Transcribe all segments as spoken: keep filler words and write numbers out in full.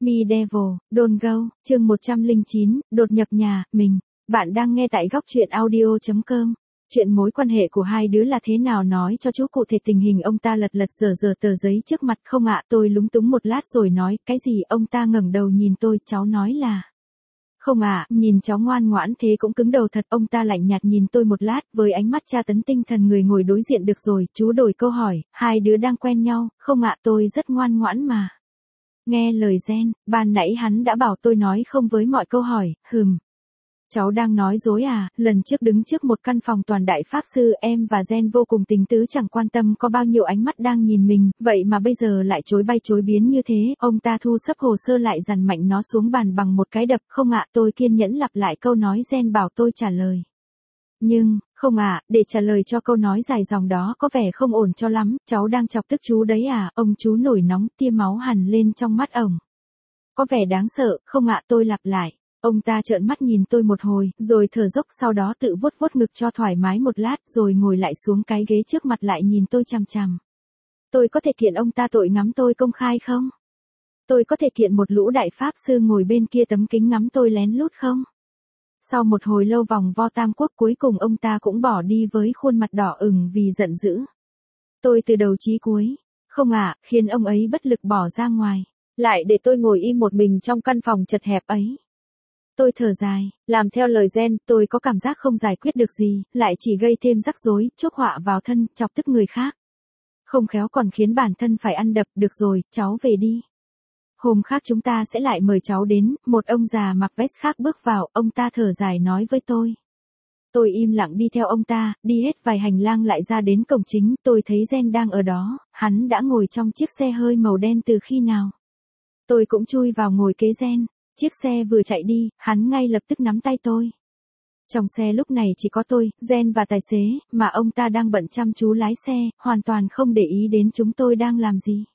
Me Devil, Don't Go, chương một trăm lẻ chín, đột nhập nhà, mình. Bạn đang nghe tại góc truyện audio chấm com. Chuyện mối quan hệ của hai đứa là thế nào nói cho chú cụ thể tình hình. Ông ta lật lật dở dở tờ giấy trước mặt. Không ạ, tôi lúng túng một lát rồi nói, cái gì? Ông ta ngẩng đầu nhìn tôi, cháu nói là... Không ạ, nhìn cháu ngoan ngoãn thế cũng cứng đầu thật. Ông ta lạnh nhạt nhìn tôi một lát, với ánh mắt tra tấn tinh thần người ngồi đối diện. Được rồi, chú đổi câu hỏi, hai đứa đang quen nhau. Không ạ, tôi rất ngoan ngoãn mà. Nghe lời Gen, ban nãy hắn đã bảo tôi nói không với mọi câu hỏi, hừm. Cháu đang nói dối à? Lần trước đứng trước một căn phòng toàn đại pháp sư, em và Gen vô cùng tình tứ, chẳng quan tâm có bao nhiêu ánh mắt đang nhìn mình, vậy mà bây giờ lại chối bay chối biến như thế. Ông ta thu xấp hồ sơ lại dằn mạnh nó xuống bàn bằng một cái đập. Không ạ, tôi kiên nhẫn lặp lại câu nói Gen bảo tôi trả lời. Nhưng, không ạ, à, để trả lời cho câu nói dài dòng đó có vẻ không ổn cho lắm. Cháu đang chọc tức chú đấy à? Ông chú nổi nóng, tia máu hằn lên trong mắt ổng. Có vẻ đáng sợ. Không ạ, à, tôi lặp lại. Ông ta trợn mắt nhìn tôi một hồi, rồi thở dốc, sau đó tự vuốt vuốt ngực cho thoải mái một lát, rồi ngồi lại xuống cái ghế trước mặt lại nhìn tôi chằm chằm. Tôi có thể kiện ông ta tội ngắm tôi công khai không? Tôi có thể kiện một lũ đại pháp sư ngồi bên kia tấm kính ngắm tôi lén lút không? Sau một hồi lâu vòng vo tam quốc, cuối cùng ông ta cũng bỏ đi với khuôn mặt đỏ ửng vì giận dữ. Tôi từ đầu chí cuối, không ạ, à, khiến ông ấy bất lực bỏ ra ngoài, lại để tôi ngồi im một mình trong căn phòng chật hẹp ấy. Tôi thở dài, làm theo lời Gen, tôi có cảm giác không giải quyết được gì, lại chỉ gây thêm rắc rối, chuốc họa vào thân, chọc tức người khác. Không khéo còn khiến bản thân phải ăn đập. Được rồi, cháu về đi. Hôm khác chúng ta sẽ lại mời cháu đến. Một ông già mặc vest khác bước vào, ông ta thở dài nói với tôi. Tôi im lặng đi theo ông ta, đi hết vài hành lang lại ra đến cổng chính. Tôi thấy Gen đang ở đó, hắn đã ngồi trong chiếc xe hơi màu đen từ khi nào. Tôi cũng chui vào ngồi kế Gen. Chiếc xe vừa chạy đi, hắn ngay lập tức nắm tay tôi. Trong xe lúc này chỉ có tôi, Gen và tài xế, mà ông ta đang bận chăm chú lái xe, hoàn toàn không để ý đến chúng tôi đang làm gì.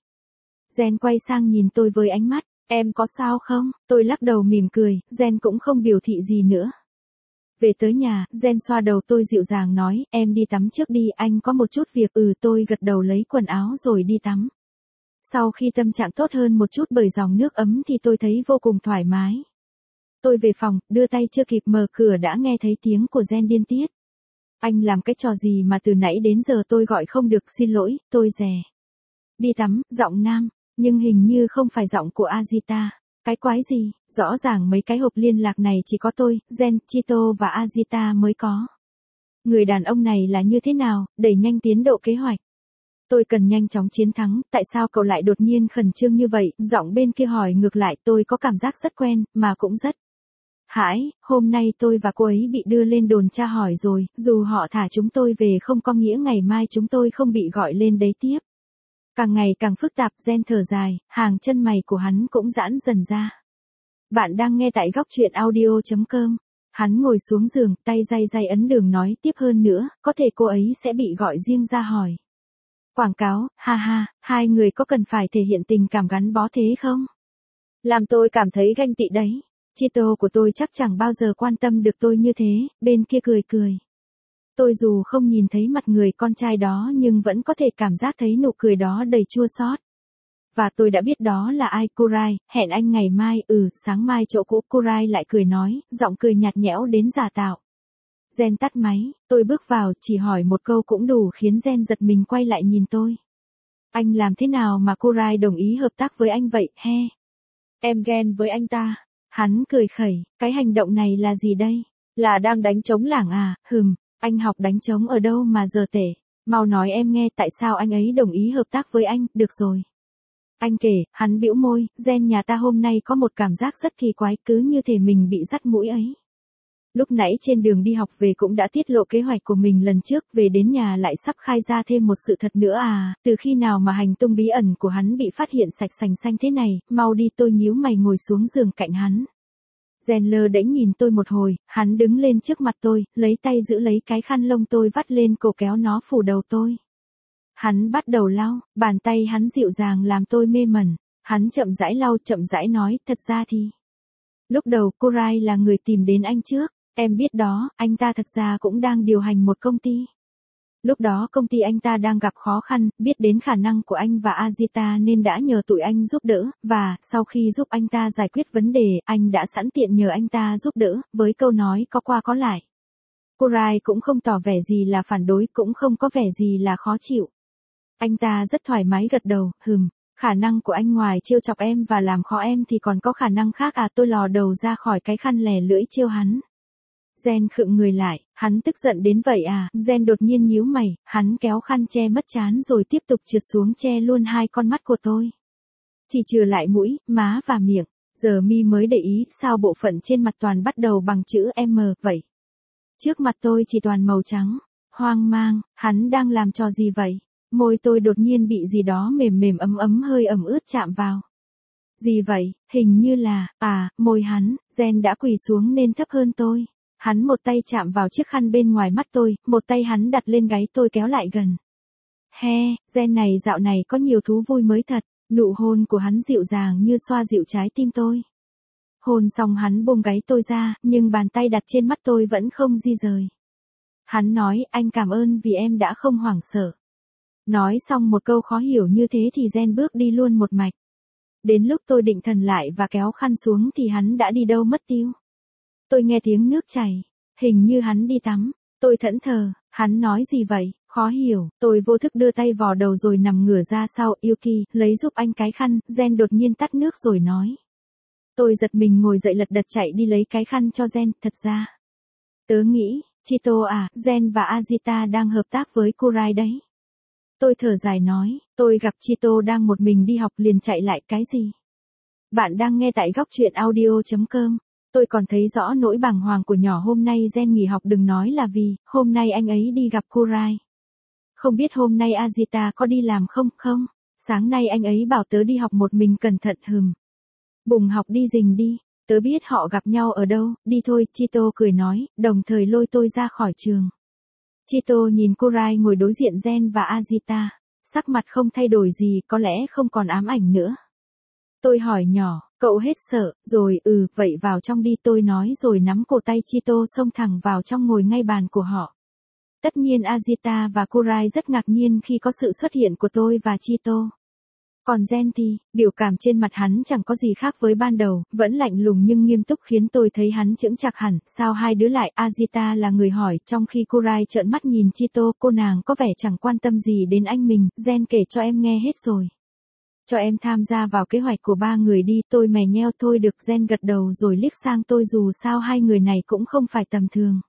Gen quay sang nhìn tôi với ánh mắt, em có sao không? Tôi lắc đầu mỉm cười, Gen cũng không biểu thị gì nữa. Về tới nhà, Gen xoa đầu tôi dịu dàng nói, em đi tắm trước đi, anh có một chút việc. Ừ, tôi gật đầu lấy quần áo rồi đi tắm. Sau khi tâm trạng tốt hơn một chút bởi dòng nước ấm thì tôi thấy vô cùng thoải mái. Tôi về phòng, đưa tay chưa kịp mở cửa đã nghe thấy tiếng của Gen điên tiết. Anh làm cái trò gì mà từ nãy đến giờ tôi gọi không được? Xin lỗi, tôi dè. Đi tắm, giọng nam, nhưng hình như không phải giọng của Azita. Cái quái gì? Rõ ràng mấy cái hộp liên lạc này chỉ có tôi, Gen, Chito và Azita mới có. Người đàn ông này là như thế nào? Đẩy nhanh tiến độ kế hoạch. Tôi cần nhanh chóng chiến thắng, tại sao cậu lại đột nhiên khẩn trương như vậy? Giọng bên kia hỏi ngược lại, tôi có cảm giác rất quen, mà cũng rất... Hãi, hôm nay tôi và cô ấy bị đưa lên đồn tra hỏi rồi, dù họ thả chúng tôi về không có nghĩa ngày mai chúng tôi không bị gọi lên đấy tiếp. Càng ngày càng phức tạp. Gen thở dài, hàng chân mày của hắn cũng giãn dần ra. Bạn đang nghe tại góc truyện audio chấm com. Hắn ngồi xuống giường, tay day day ấn đường nói tiếp, hơn nữa, có thể cô ấy sẽ bị gọi riêng ra hỏi. Quảng cáo, ha ha, hai người có cần phải thể hiện tình cảm gắn bó thế không? Làm tôi cảm thấy ganh tị đấy. Chito của tôi chắc chẳng bao giờ quan tâm được tôi như thế. Bên kia cười cười. Tôi dù không nhìn thấy mặt người con trai đó nhưng vẫn có thể cảm giác thấy nụ cười đó đầy chua xót. Và tôi đã biết đó là ai. Kurai, hẹn anh ngày mai. Ừ, sáng mai chỗ cũ. Kurai lại cười nói, giọng cười nhạt nhẽo đến giả tạo. Gen tắt máy, tôi bước vào, chỉ hỏi một câu cũng đủ khiến Gen giật mình quay lại nhìn tôi. Anh làm thế nào mà Kurai đồng ý hợp tác với anh vậy, he? Em ghen với anh ta. Hắn cười khẩy, cái hành động này là gì đây? Là đang đánh trống lảng à? Hừm, anh học đánh trống ở đâu mà giờ tể? Mau nói em nghe tại sao anh ấy đồng ý hợp tác với anh. Được rồi. Anh kể, hắn bĩu môi, Gen nhà ta hôm nay có một cảm giác rất kỳ quái, cứ như thể mình bị dắt mũi ấy. Lúc nãy trên đường đi học về cũng đã tiết lộ kế hoạch của mình lần trước, về đến nhà lại sắp khai ra thêm một sự thật nữa à, từ khi nào mà hành tung bí ẩn của hắn bị phát hiện sạch sành xanh thế này, mau đi. Tôi nhíu mày ngồi xuống giường cạnh hắn. Gen lơ đễnh nhìn tôi một hồi, hắn đứng lên trước mặt tôi, lấy tay giữ lấy cái khăn lông tôi vắt lên cổ kéo nó phủ đầu tôi. Hắn bắt đầu lau, bàn tay hắn dịu dàng làm tôi mê mẩn, hắn chậm rãi lau chậm rãi nói, thật ra thì... Lúc đầu Kurai là người tìm đến anh trước. Em biết đó, anh ta thật ra cũng đang điều hành một công ty. Lúc đó công ty anh ta đang gặp khó khăn, biết đến khả năng của anh và Azita nên đã nhờ tụi anh giúp đỡ, và, sau khi giúp anh ta giải quyết vấn đề, anh đã sẵn tiện nhờ anh ta giúp đỡ, với câu nói có qua có lại. Kurai cũng không tỏ vẻ gì là phản đối, cũng không có vẻ gì là khó chịu. Anh ta rất thoải mái gật đầu, hừm, khả năng của anh ngoài trêu chọc em và làm khó em thì còn có khả năng khác à, tôi lò đầu ra khỏi cái khăn lè lưỡi trêu hắn. Gen khựng người lại, hắn tức giận đến vậy à, Gen đột nhiên nhíu mày, hắn kéo khăn che mất trán rồi tiếp tục trượt xuống che luôn hai con mắt của tôi. Chỉ trừ lại mũi, má và miệng, giờ mi mới để ý sao bộ phận trên mặt toàn bắt đầu bằng chữ M vậy. Trước mặt tôi chỉ toàn màu trắng, hoang mang, hắn đang làm trò gì vậy? Môi tôi đột nhiên bị gì đó mềm mềm ấm ấm hơi ẩm ướt chạm vào. Gì vậy, hình như là, à, môi hắn, Gen đã quỳ xuống nên thấp hơn tôi. Hắn một tay chạm vào chiếc khăn bên ngoài mắt tôi, một tay hắn đặt lên gáy tôi kéo lại gần. He, Gen này dạo này có nhiều thú vui mới thật, nụ hôn của hắn dịu dàng như xoa dịu trái tim tôi. Hôn xong hắn buông gáy tôi ra, nhưng bàn tay đặt trên mắt tôi vẫn không di rời. Hắn nói, anh cảm ơn vì em đã không hoảng sợ. Nói xong một câu khó hiểu như thế thì Gen bước đi luôn một mạch. Đến lúc tôi định thần lại và kéo khăn xuống thì hắn đã đi đâu mất tiêu. Tôi nghe tiếng nước chảy, hình như hắn đi tắm. Tôi thẫn thờ, hắn nói gì vậy, khó hiểu. Tôi vô thức đưa tay vò đầu rồi nằm ngửa ra sau. Yuki, lấy giúp anh cái khăn. Gen đột nhiên tắt nước rồi nói. Tôi giật mình ngồi dậy lật đật chạy đi lấy cái khăn cho Gen. Thật ra, tớ nghĩ, Chito à, Gen và Azita đang hợp tác với Kurai đấy. Tôi thở dài nói, tôi gặp Chito đang một mình đi học liền chạy lại. Cái gì? Bạn đang nghe tại góc truyện audio chấm com. Tôi còn thấy rõ nỗi bàng hoàng của nhỏ hôm nay Gen nghỉ học, đừng nói là vì, hôm nay anh ấy đi gặp Kurai. Không biết hôm nay Azita có đi làm không, không? Sáng nay anh ấy bảo tớ đi học một mình cẩn thận hừm. Bùng học đi rình đi, tớ biết họ gặp nhau ở đâu, đi thôi, Chito cười nói, đồng thời lôi tôi ra khỏi trường. Chito nhìn Kurai ngồi đối diện Gen và Azita, sắc mặt không thay đổi gì, có lẽ không còn ám ảnh nữa. Tôi hỏi nhỏ, cậu hết sợ, rồi, ừ, vậy vào trong đi, tôi nói rồi nắm cổ tay Chito xông thẳng vào trong ngồi ngay bàn của họ. Tất nhiên Azita và Kurai rất ngạc nhiên khi có sự xuất hiện của tôi và Chito. Còn Gen thì, biểu cảm trên mặt hắn chẳng có gì khác với ban đầu, vẫn lạnh lùng nhưng nghiêm túc khiến tôi thấy hắn chững chạc hẳn. Sao hai đứa lại? Azita là người hỏi, trong khi Kurai trợn mắt nhìn Chito, cô nàng có vẻ chẳng quan tâm gì đến anh mình. Gen kể cho em nghe hết rồi. Cho em tham gia vào kế hoạch của ba người đi, tôi mè nheo. Thôi được, Gen gật đầu rồi liếc sang tôi, dù sao hai người này cũng không phải tầm thường.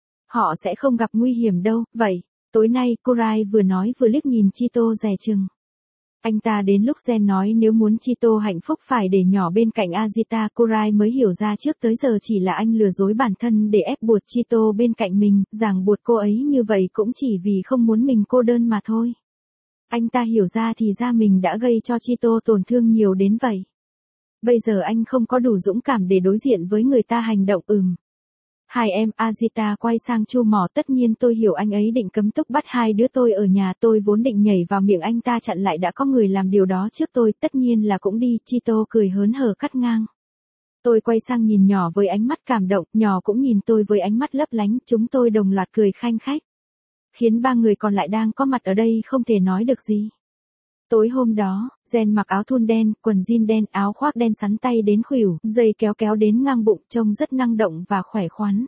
Họ sẽ không gặp nguy hiểm đâu, vậy. Tối nay, Kurai vừa nói vừa liếc nhìn Chito dè chừng. Anh ta đến lúc Gen nói nếu muốn Chito hạnh phúc phải để nhỏ bên cạnh Azita, Kurai mới hiểu ra trước tới giờ chỉ là anh lừa dối bản thân để ép buộc Chito bên cạnh mình, ràng buộc cô ấy như vậy cũng chỉ vì không muốn mình cô đơn mà thôi. Anh ta hiểu ra thì ra mình đã gây cho Chito tổn thương nhiều đến vậy. Bây giờ anh không có đủ dũng cảm để đối diện với người ta hành động ừm. Hai em, Azita quay sang Chu Mỏ, tất nhiên tôi hiểu anh ấy định cấm túc bắt hai đứa tôi ở nhà, tôi vốn định nhảy vào miệng anh ta chặn lại, đã có người làm điều đó trước tôi, tất nhiên là cũng đi. Chito cười hớn hở cắt ngang. Tôi quay sang nhìn nhỏ với ánh mắt cảm động, nhỏ cũng nhìn tôi với ánh mắt lấp lánh, chúng tôi đồng loạt cười khanh khách. Khiến ba người còn lại đang có mặt ở đây không thể nói được gì. Tối hôm đó, Gen mặc áo thun đen, quần jean đen, áo khoác đen sắn tay đến khuỷu, dây kéo kéo đến ngang bụng, trông rất năng động và khỏe khoắn.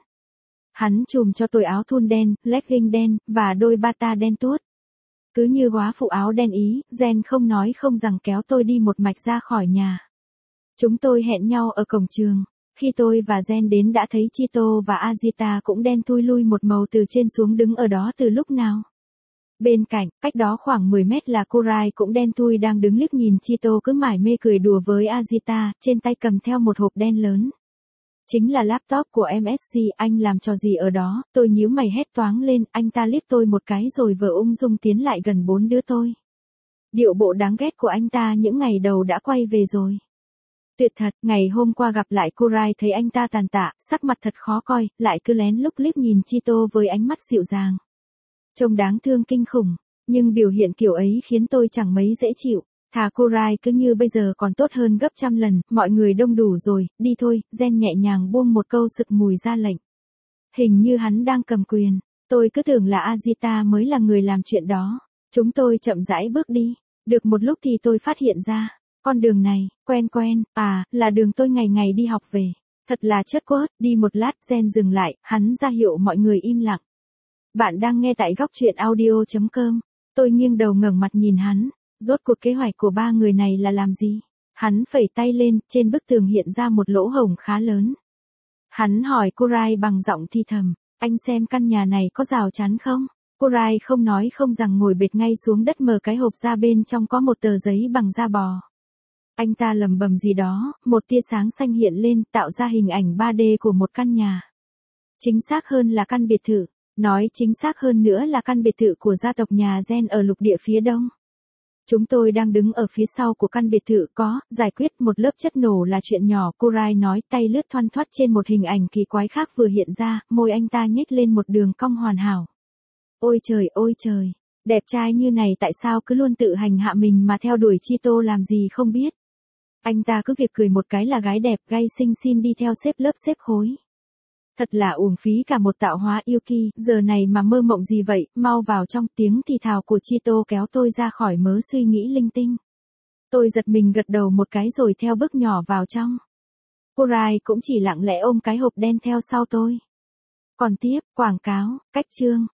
Hắn chùm cho tôi áo thun đen, legging đen, và đôi bata đen tuốt. Cứ như góa phụ áo đen Ý, Gen không nói không rằng kéo tôi đi một mạch ra khỏi nhà. Chúng tôi hẹn nhau ở cổng trường. Khi tôi và Gen đến đã thấy Chito và Azita cũng đen thui lui một màu từ trên xuống, đứng ở đó từ lúc nào. Bên cạnh, cách đó khoảng mười mét là Kurai cũng đen thui đang đứng liếc nhìn Chito cứ mải mê cười đùa với Azita, trên tay cầm theo một hộp đen lớn. Chính là laptop của em ét xê, anh làm trò gì ở đó, tôi nhíu mày hét toáng lên, anh ta liếc tôi một cái rồi vờ ung dung tiến lại gần bốn đứa tôi. Điệu bộ đáng ghét của anh ta những ngày đầu đã quay về rồi. Tuyệt thật, ngày hôm qua gặp lại Kurai thấy anh ta tàn tạ, sắc mặt thật khó coi, lại cứ lén lút liếc nhìn Chito với ánh mắt dịu dàng. Trông đáng thương kinh khủng, nhưng biểu hiện kiểu ấy khiến tôi chẳng mấy dễ chịu. Thà Kurai cứ như bây giờ còn tốt hơn gấp trăm lần, mọi người đông đủ rồi, đi thôi. Gen nhẹ nhàng buông một câu sực mùi ra lệnh. Hình như hắn đang cầm quyền. Tôi cứ tưởng là Azita mới là người làm chuyện đó. Chúng tôi chậm rãi bước đi. Được một lúc thì tôi phát hiện ra, con đường này, quen quen, à, là đường tôi ngày ngày đi học về. Thật là chất quớt, đi một lát, Gen dừng lại, hắn ra hiệu mọi người im lặng. Bạn đang nghe tại góc truyện audio.com. Tôi nghiêng đầu ngẩng mặt nhìn hắn, rốt cuộc kế hoạch của ba người này là làm gì? Hắn phẩy tay lên, trên bức tường hiện ra một lỗ hổng khá lớn. Hắn hỏi Kurai bằng giọng thi thầm, anh xem căn nhà này có rào chắn không? Kurai không nói không rằng ngồi bệt ngay xuống đất, mở cái hộp ra, bên trong có một tờ giấy bằng da bò. Anh ta lầm bầm gì đó, một tia sáng xanh hiện lên, tạo ra hình ảnh ba D của một căn nhà. Chính xác hơn là căn biệt thự, nói chính xác hơn nữa là căn biệt thự của gia tộc nhà Gen ở lục địa phía đông. Chúng tôi đang đứng ở phía sau của căn biệt thự, có, giải quyết một lớp chất nổ là chuyện nhỏ, Kurai nói, tay lướt thoăn thoắt trên một hình ảnh kỳ quái khác vừa hiện ra, môi anh ta nhếch lên một đường cong hoàn hảo. Ôi trời, ôi trời, đẹp trai như này tại sao cứ luôn tự hành hạ mình mà theo đuổi Chito làm gì không biết. Anh ta cứ việc cười một cái là gái đẹp gay xinh xin đi theo xếp lớp xếp khối. Thật là uổng phí cả một tạo hóa Yuki, giờ này mà mơ mộng gì vậy, mau vào trong, tiếng thì thào của Chito kéo tôi ra khỏi mớ suy nghĩ linh tinh. Tôi giật mình gật đầu một cái rồi theo bước nhỏ vào trong. Kurai cũng chỉ lặng lẽ ôm cái hộp đen theo sau tôi. Còn tiếp, quảng cáo, cách chương,